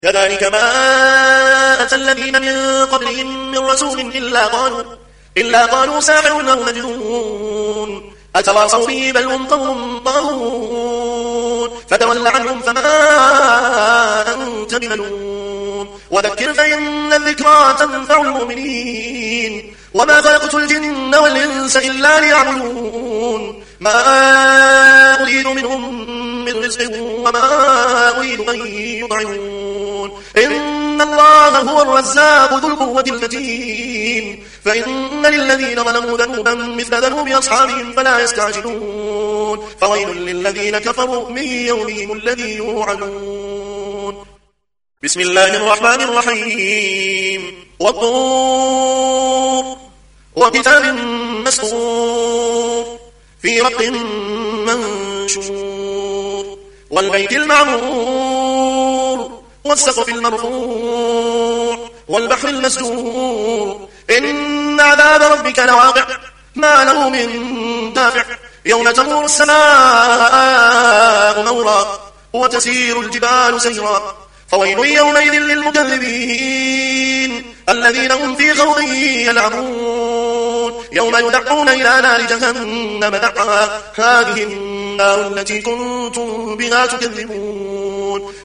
كذلك ما أتى الذين من قبلهم من رسول إلا قالوا ساحر أو مجنون أتواصوا به بل هم قوم طاغون فتول عنهم فما أنت بملوم وذكر فإن الذكرى تنفع المؤمنين وما خلقت الجن والإنس إلا ليعبدون ما أريد منهم من رزق وما أريد أن يطعمون إن الله هو الرزاق ذو القوة المتين فإن للذين ظلموا ذنوبا مثل ذنوب أصحابهم فلا يستعجلون فويل للذين كفروا من يومهم الذي يوعدون بسم الله الرحمن الرحيم والطور وكتاب مسطور في رق منشور والبيت المعمور والسقف المرفوع والبحر المسجور إن عذاب ربك لواقع ما له من دافع يوم تمور السماء مورا وتسير الجبال سيرا فويل يومئذ للمكذبين الذين هم في خوض يلعبون يوم يدعون إلى نار جهنم دعا هذه النار التي كنتم بها تكذبون